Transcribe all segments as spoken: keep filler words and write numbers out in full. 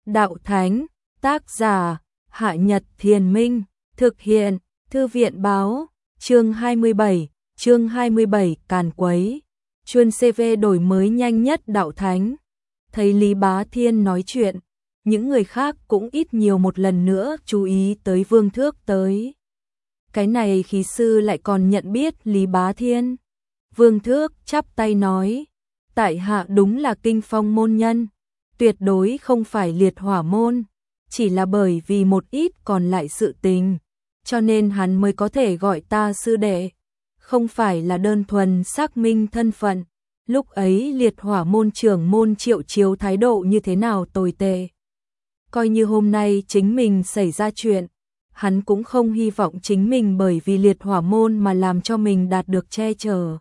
Đạo Thánh, tác giả, Hạ Nhật Thiền Minh, thực hiện, Thư viện báo, chương hai mươi bảy, chương hai mươi bảy càn quấy, chuyên xê vê đổi mới nhanh nhất Đạo Thánh. Thấy Lý Bá Thiên nói chuyện, những người khác cũng ít nhiều một lần nữa chú ý tới Vương Thước tới. Cái này khí sư lại còn nhận biết Lý Bá Thiên. Vương Thước chắp tay nói, tại hạ đúng là kinh phong môn nhân, tuyệt đối không phải liệt hỏa môn, chỉ là bởi vì một ít còn lại sự tình, cho nên hắn mới có thể gọi ta sư đệ, không phải là đơn thuần xác minh thân phận. Lúc ấy liệt hỏa môn trưởng môn Triệu Chiếu thái độ như thế nào tồi tệ. Coi như hôm nay chính mình xảy ra chuyện, hắn cũng không hy vọng chính mình bởi vì liệt hỏa môn mà làm cho mình đạt được che chở.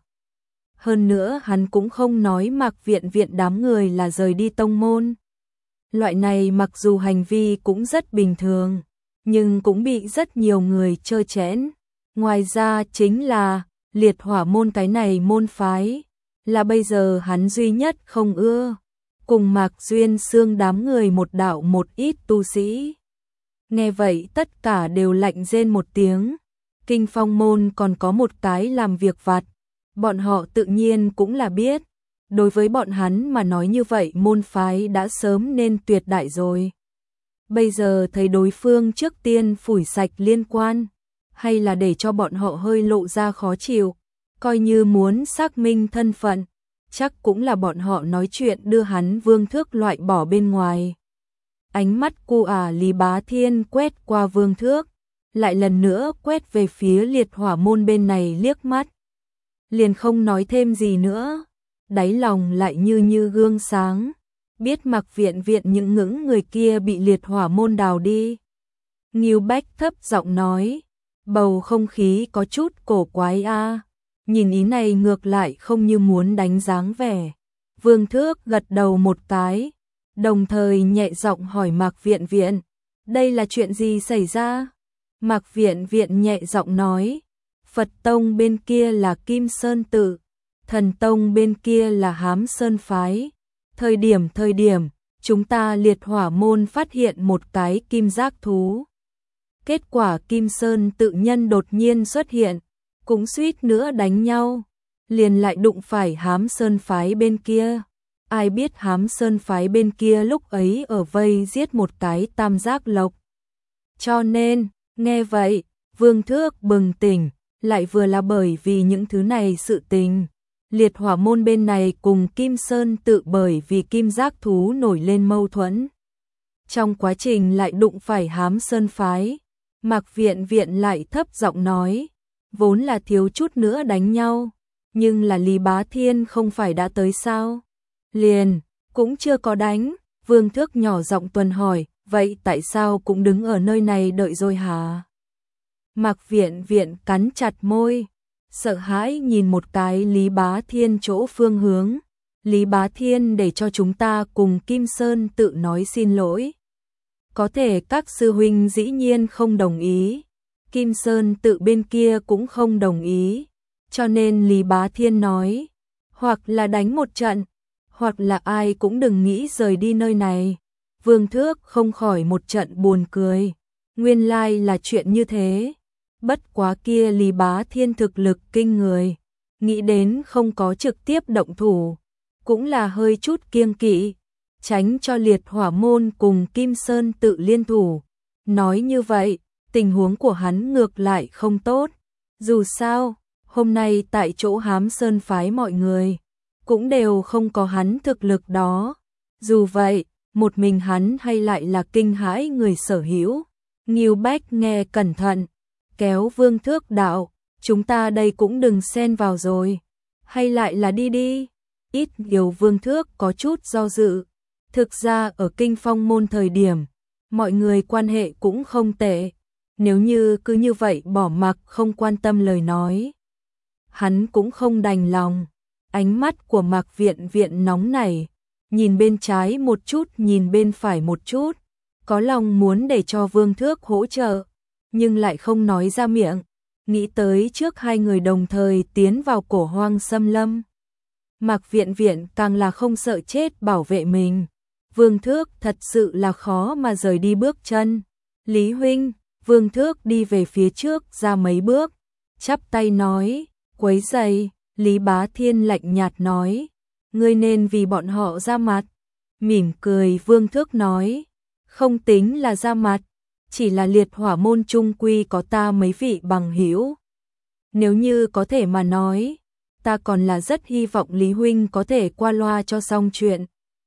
Hơn nữa hắn cũng không nói Mạc Viện Viện đám người là rời đi tông môn. Loại này mặc dù hành vi cũng rất bình thường, nhưng cũng bị rất nhiều người chơ chẽn. Ngoài ra chính là liệt hỏa môn cái này môn phái, là bây giờ hắn duy nhất không ưa. Cùng Mạc Duyên Xương đám người một đạo một ít tu sĩ. Nghe vậy tất cả đều lạnh rên một tiếng. Kinh phong môn còn có một cái làm việc vặt, bọn họ tự nhiên cũng là biết. Đối với bọn hắn mà nói như vậy môn phái đã sớm nên tuyệt đại rồi. Bây giờ thấy đối phương trước tiên phủi sạch liên quan, hay là để cho bọn họ hơi lộ ra khó chịu, coi như muốn xác minh thân phận, chắc cũng là bọn họ nói chuyện đưa hắn Vương Thước loại bỏ bên ngoài. Ánh mắt cu ả Lý Bá Thiên quét qua Vương Thước, lại lần nữa quét về phía liệt hỏa môn bên này liếc mắt. Liền không nói thêm gì nữa, đáy lòng lại như như gương sáng, biết Mạc Viện Viện những ngưỡng người kia bị liệt hỏa môn đào đi. Ngưu Bách thấp giọng nói, bầu không khí có chút cổ quái a. Nhìn ý này ngược lại không như muốn đánh dáng vẻ. Vương Thước gật đầu một cái, đồng thời nhẹ giọng hỏi Mạc Viện Viện, đây là chuyện gì xảy ra? Mạc Viện Viện nhẹ giọng nói, Phật tông bên kia là Kim Sơn tự, Thần tông bên kia là Hám Sơn phái. Thời điểm thời điểm, chúng ta liệt hỏa môn phát hiện một cái kim giác thú. Kết quả Kim Sơn tự nhân đột nhiên xuất hiện, cũng suýt nữa đánh nhau, liền lại đụng phải Hám Sơn phái bên kia. Ai biết Hám Sơn phái bên kia lúc ấy ở vây giết một cái tam giác lộc. Cho nên, nghe vậy, Vương Thước bừng tỉnh, lại vừa là bởi vì những thứ này sự tình. Liệt hỏa môn bên này cùng Kim Sơn tự bởi vì kim giác thú nổi lên mâu thuẫn. Trong quá trình lại đụng phải Hám Sơn phái, Mạc Viện Viện lại thấp giọng nói, vốn là thiếu chút nữa đánh nhau, nhưng là Lý Bá Thiên không phải đã tới sao? Liền, cũng chưa có đánh. Vương Thước nhỏ giọng tuần hỏi, vậy tại sao cũng đứng ở nơi này đợi rồi hả? Mạc Viện Viện cắn chặt môi, sợ hãi nhìn một cái Lý Bá Thiên chỗ phương hướng. Lý Bá Thiên để cho chúng ta cùng Kim Sơn tự nói xin lỗi. Có thể các sư huynh dĩ nhiên không đồng ý, Kim Sơn tự bên kia cũng không đồng ý, cho nên Lý Bá Thiên nói, hoặc là đánh một trận, hoặc là ai cũng đừng nghĩ rời đi nơi này. Vương Thước không khỏi một trận buồn cười, nguyên lai là chuyện như thế. Bất quá kia Lý Bá Thiên thực lực kinh người, nghĩ đến không có trực tiếp động thủ, cũng là hơi chút kiêng kỵ, tránh cho liệt hỏa môn cùng Kim Sơn tự liên thủ. Nói như vậy, tình huống của hắn ngược lại không tốt. Dù sao, hôm nay tại chỗ Hám Sơn phái mọi người cũng đều không có hắn thực lực đó. Dù vậy, một mình hắn hay lại là kinh hãi người sở hữu. Ngưu Bách nghe cẩn thận, kéo Vương Thước đạo, chúng ta đây cũng đừng xen vào rồi, hay lại là đi đi. Ít nhiều Vương Thước có chút do dự. Thực ra ở kinh phong môn thời điểm, mọi người quan hệ cũng không tệ. Nếu như cứ như vậy bỏ mặc không quan tâm lời nói, hắn cũng không đành lòng. Ánh mắt của Mạc Viện Viện nóng nảy, nhìn bên trái một chút nhìn bên phải một chút, có lòng muốn để cho Vương Thước hỗ trợ, nhưng lại không nói ra miệng. Nghĩ tới trước hai người đồng thời tiến vào cổ hoang xâm lâm, Mạc Viện Viện càng là không sợ chết bảo vệ mình. Vương Thước thật sự là khó mà rời đi bước chân. Lý huynh, Vương Thước đi về phía trước ra mấy bước, chắp tay nói, quấy rầy. Lý Bá Thiên lạnh nhạt nói, ngươi nên vì bọn họ ra mặt. Mỉm cười Vương Thước nói, không tính là ra mặt, chỉ là liệt hỏa môn trung quy có ta mấy vị bằng hữu. Nếu như có thể mà nói, ta còn là rất hy vọng Lý huynh có thể qua loa cho xong chuyện.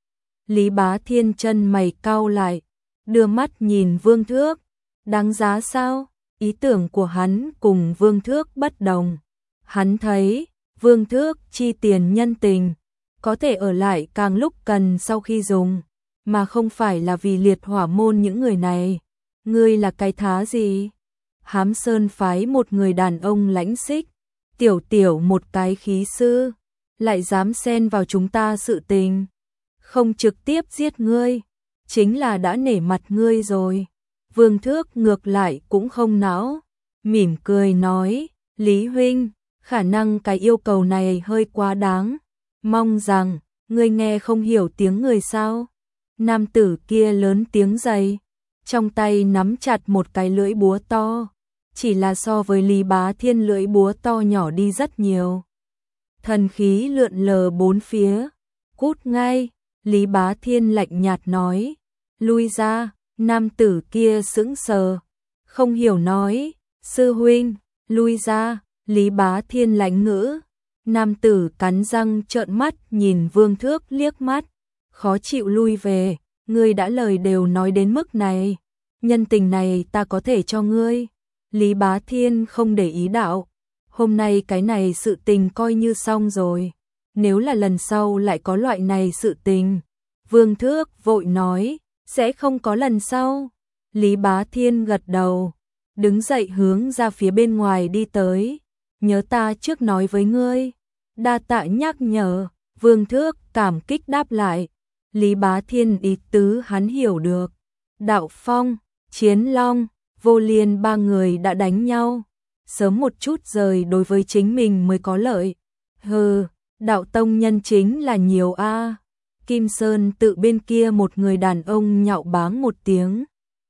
Lý Bá Thiên chân mày cau lại, đưa mắt nhìn Vương Thước, đáng giá sao? Ý tưởng của hắn cùng Vương Thước bất đồng. Hắn thấy, Vương Thước chi tiền nhân tình, có thể ở lại càng lúc cần sau khi dùng, mà không phải là vì liệt hỏa môn những người này. Ngươi là cái thá gì? Hám Sơn phái một người đàn ông lãnh xích, tiểu tiểu một cái khí sư, lại dám xen vào chúng ta sự tình. Không trực tiếp giết ngươi, chính là đã nể mặt ngươi rồi. Vương Thước ngược lại cũng không não, mỉm cười nói, Lý huynh, khả năng cái yêu cầu này hơi quá đáng, mong rằng, ngươi nghe không hiểu tiếng người sao. Nam tử kia lớn tiếng dày, trong tay nắm chặt một cái lưỡi búa to, chỉ là so với Lý Bá Thiên lưỡi búa to nhỏ đi rất nhiều. Thần khí lượn lờ bốn phía, cút ngay. Lý Bá Thiên lạnh nhạt nói, lui ra. Nam tử kia sững sờ, không hiểu nói, sư huynh, lui ra. Lý Bá Thiên lãnh ngữ. Nam tử cắn răng trợn mắt nhìn Vương Thước liếc mắt, khó chịu lui về, ngươi đã lời đều nói đến mức này, nhân tình này ta có thể cho ngươi. Lý Bá Thiên không để ý đạo, hôm nay cái này sự tình coi như xong rồi, nếu là lần sau lại có loại này sự tình. Vương Thước vội nói, sẽ không có lần sau. Lý Bá Thiên gật đầu, đứng dậy hướng ra phía bên ngoài đi tới, nhớ ta trước nói với ngươi. Đa tạ nhắc nhở. Vương Thước cảm kích đáp lại. Lý Bá Thiên ý tứ hắn hiểu được. Đạo Phong, Chiến Long, Vô Liên ba người đã đánh nhau, sớm một chút rời đối với chính mình mới có lợi. Hừ, đạo tông nhân chính là nhiều a. Kim Sơn tự bên kia một người đàn ông nhạo báng một tiếng.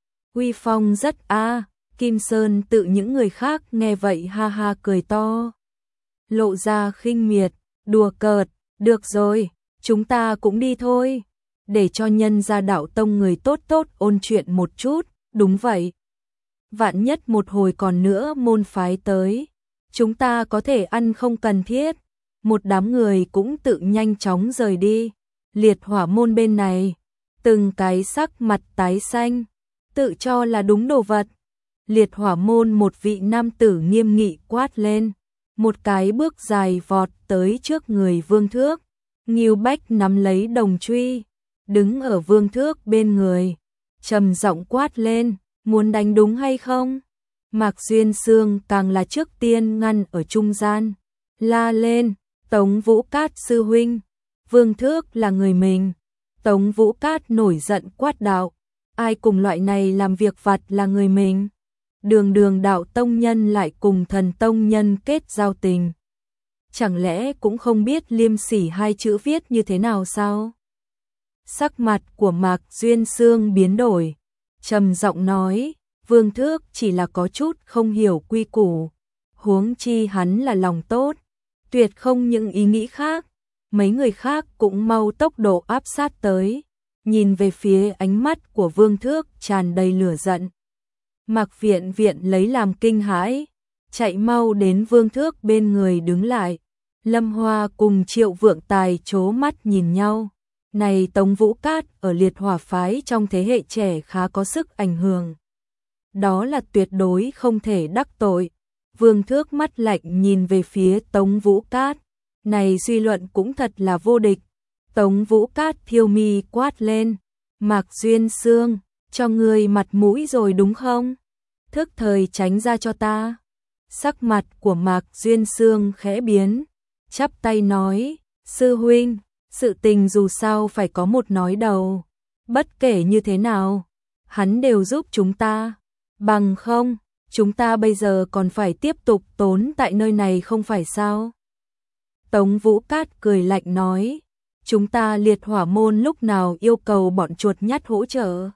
Uy phong rất a. Kim Sơn tự những người khác nghe vậy ha ha cười to, lộ ra khinh miệt, đùa cợt, được rồi, chúng ta cũng đi thôi, để cho nhân gia đạo tông người tốt tốt ôn chuyện một chút. Đúng vậy, vạn nhất một hồi còn nữa môn phái tới, chúng ta có thể ăn không cần thiết. Một đám người cũng tự nhanh chóng rời đi. Liệt hỏa môn bên này, từng cái sắc mặt tái xanh, tự cho là đúng đồ vật. Liệt hỏa môn một vị nam tử nghiêm nghị quát lên, một cái bước dài vọt tới trước người Vương Thước. Ngưu Bách nắm lấy đồng truy, đứng ở Vương Thước bên người, trầm giọng quát lên, muốn đánh đúng hay không? Mạc Duyên Sương càng là trước tiên ngăn ở trung gian, la lên, Tống Vũ Cát sư huynh. Vương Thước là người mình. Tống Vũ Cát nổi giận quát đạo, ai cùng loại này làm việc vặt là người mình. Đường đường đạo tông nhân lại cùng thần tông nhân kết giao tình, chẳng lẽ cũng không biết liêm sỉ hai chữ viết như thế nào sao? Sắc mặt của Mạc Duyên Sương biến đổi, trầm giọng nói, Vương Thước chỉ là có chút không hiểu quy củ, huống chi hắn là lòng tốt, tuyệt không những ý nghĩ khác. Mấy người khác cũng mau tốc độ áp sát tới, nhìn về phía ánh mắt của Vương Thước tràn đầy lửa giận. Mạc Viện Viện lấy làm kinh hãi, chạy mau đến Vương Thước bên người đứng lại. Lâm Hoa cùng Triệu Vượng Tài chố mắt nhìn nhau. Này Tống Vũ Cát ở liệt hỏa phái trong thế hệ trẻ khá có sức ảnh hưởng, đó là tuyệt đối không thể đắc tội. Vương Thước mắt lạnh nhìn về phía Tống Vũ Cát, này suy luận cũng thật là vô địch. Tống Vũ Cát thiêu mi quát lên, Mạc Duyên Sương, cho ngươi mặt mũi rồi đúng không? Thức thời tránh ra cho ta. Sắc mặt của Mạc Duyên Sương khẽ biến, chắp tay nói, sư huynh, sự tình dù sao phải có một nói đầu, bất kể như thế nào, hắn đều giúp chúng ta, bằng không, chúng ta bây giờ còn phải tiếp tục tốn tại nơi này không phải sao? Tống Vũ Cát cười lạnh nói, chúng ta liệt hỏa môn lúc nào yêu cầu bọn chuột nhắt hỗ trợ.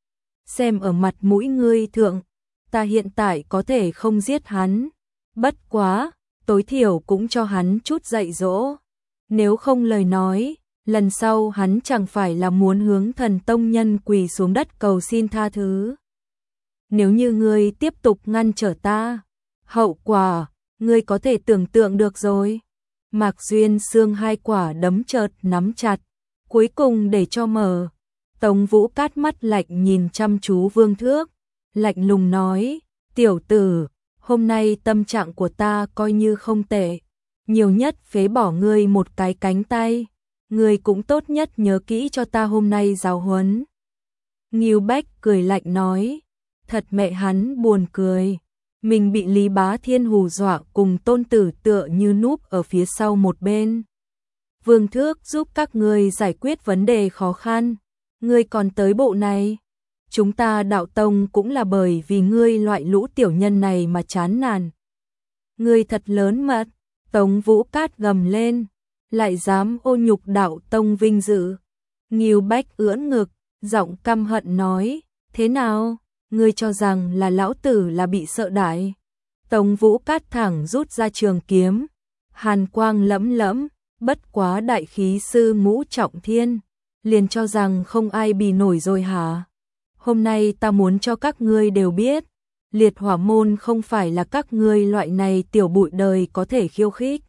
Xem ở mặt mũi ngươi thượng, ta hiện tại có thể không giết hắn, bất quá, tối thiểu cũng cho hắn chút dạy dỗ. Nếu không lời nói, lần sau hắn chẳng phải là muốn hướng thần tông nhân quỳ xuống đất cầu xin tha thứ. Nếu như ngươi tiếp tục ngăn trở ta, hậu quả, ngươi có thể tưởng tượng được rồi. Mạc Duyên Sương hai quả đấm chợt nắm chặt, cuối cùng để cho mở. Tống Vũ Cát mắt lạnh nhìn chăm chú Vương Thước, lạnh lùng nói, tiểu tử, hôm nay tâm trạng của ta coi như không tệ, nhiều nhất phế bỏ ngươi một cái cánh tay, ngươi cũng tốt nhất nhớ kỹ cho ta hôm nay giáo huấn. Ngưu Bách cười lạnh nói, thật mẹ hắn buồn cười, mình bị Lý Bá Thiên hù dọa cùng tôn tử tựa như núp ở phía sau một bên. Vương Thước giúp các ngươi giải quyết vấn đề khó khăn, ngươi còn tới bộ này. Chúng ta đạo tông cũng là bởi vì ngươi loại lũ tiểu nhân này mà chán nản. Ngươi thật lớn mật, Tống Vũ Cát gầm lên, lại dám ô nhục đạo tông vinh dự. Ngưu Bách ưỡn ngực, giọng căm hận nói, thế nào, ngươi cho rằng là lão tử là bị sợ đại. Tống Vũ Cát thẳng rút ra trường kiếm, hàn quang lẫm lẫm, bất quá đại khí sư ngũ trọng thiên, liền cho rằng không ai bì nổi rồi hả? Hôm nay ta muốn cho các ngươi đều biết, liệt hỏa môn không phải là các ngươi loại này tiểu bụi đời có thể khiêu khích.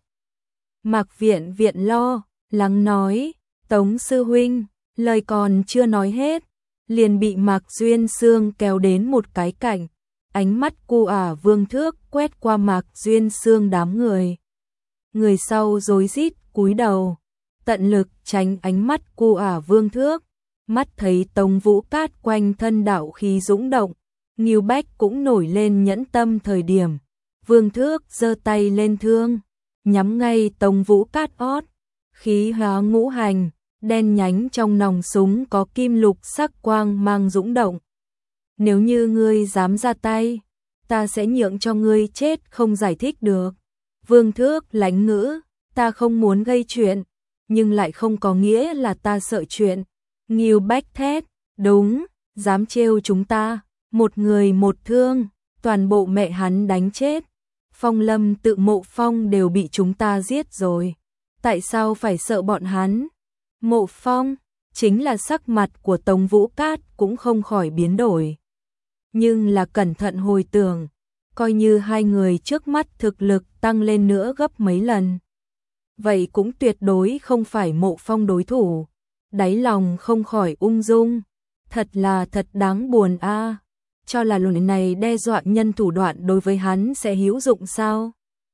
Mạc Viện Viện lo, lắng nói, Tống sư huynh, lời còn chưa nói hết, liền bị Mạc Duyên Sương kéo đến một cái cảnh, ánh mắt cu ả Vương Thước quét qua Mạc Duyên Sương đám người. Người sau rối rít cúi đầu, tận lực tránh ánh mắt cu ả Vương Thước, mắt thấy Tống Vũ Cát quanh thân đạo khí dũng động, Ngưu Bách cũng nổi lên nhẫn tâm thời điểm. Vương Thước giơ tay lên thương, nhắm ngay Tống Vũ Cát ót, khí hóa ngũ hành, đen nhánh trong nòng súng có kim lục sắc quang mang dũng động. Nếu như ngươi dám ra tay, ta sẽ nhượng cho ngươi chết không giải thích được. Vương Thước lãnh ngữ, ta không muốn gây chuyện, nhưng lại không có nghĩa là ta sợ chuyện. Ngưu Bách thét, đúng, dám trêu chúng ta, một người một thương, toàn bộ mẹ hắn đánh chết. Phong Lâm tự Mộ Phong đều bị chúng ta giết rồi, tại sao phải sợ bọn hắn? Mộ Phong, chính là sắc mặt của Tống Vũ Cát cũng không khỏi biến đổi. Nhưng là cẩn thận hồi tưởng, coi như hai người trước mắt thực lực tăng lên nữa gấp mấy lần. Vậy cũng tuyệt đối không phải Mộ Phong đối thủ. Đáy lòng không khỏi ung dung, thật là thật đáng buồn a. À. Cho là lần này đe dọa nhân thủ đoạn đối với hắn sẽ hữu dụng sao?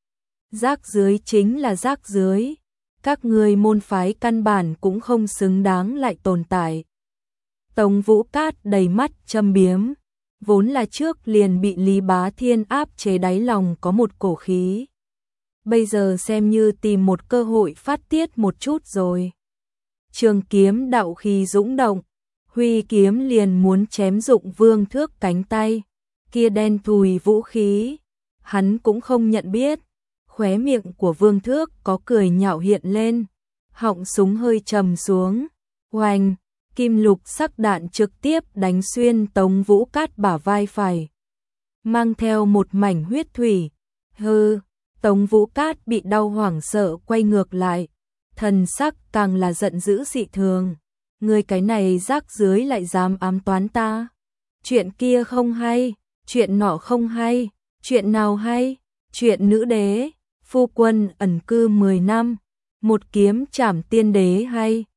Rác dưới chính là rác dưới, các người môn phái căn bản cũng không xứng đáng lại tồn tại. Tống Vũ Cát đầy mắt châm biếm, vốn là trước liền bị Lý Bá Thiên áp chế đáy lòng có một cổ khí. Bây giờ xem như tìm một cơ hội phát tiết một chút rồi. Trường kiếm đạo khí dũng động, huy kiếm liền muốn chém dụng Vương Thước cánh tay, kia đen thùi vũ khí, hắn cũng không nhận biết, khóe miệng của Vương Thước có cười nhạo hiện lên, họng súng hơi trầm xuống, oanh, kim lục sắc đạn trực tiếp đánh xuyên Tống Vũ Cát bả vai phải, mang theo một mảnh huyết thủy, hư, Tống Vũ Cát bị đau hoảng sợ quay ngược lại. Thần sắc càng là giận dữ dị thường, người cái này rác dưới lại dám ám toán ta. Chuyện kia không hay, chuyện nọ không hay, chuyện nào hay, chuyện nữ đế, phu quân ẩn cư mười năm, một kiếm trảm tiên đế hay.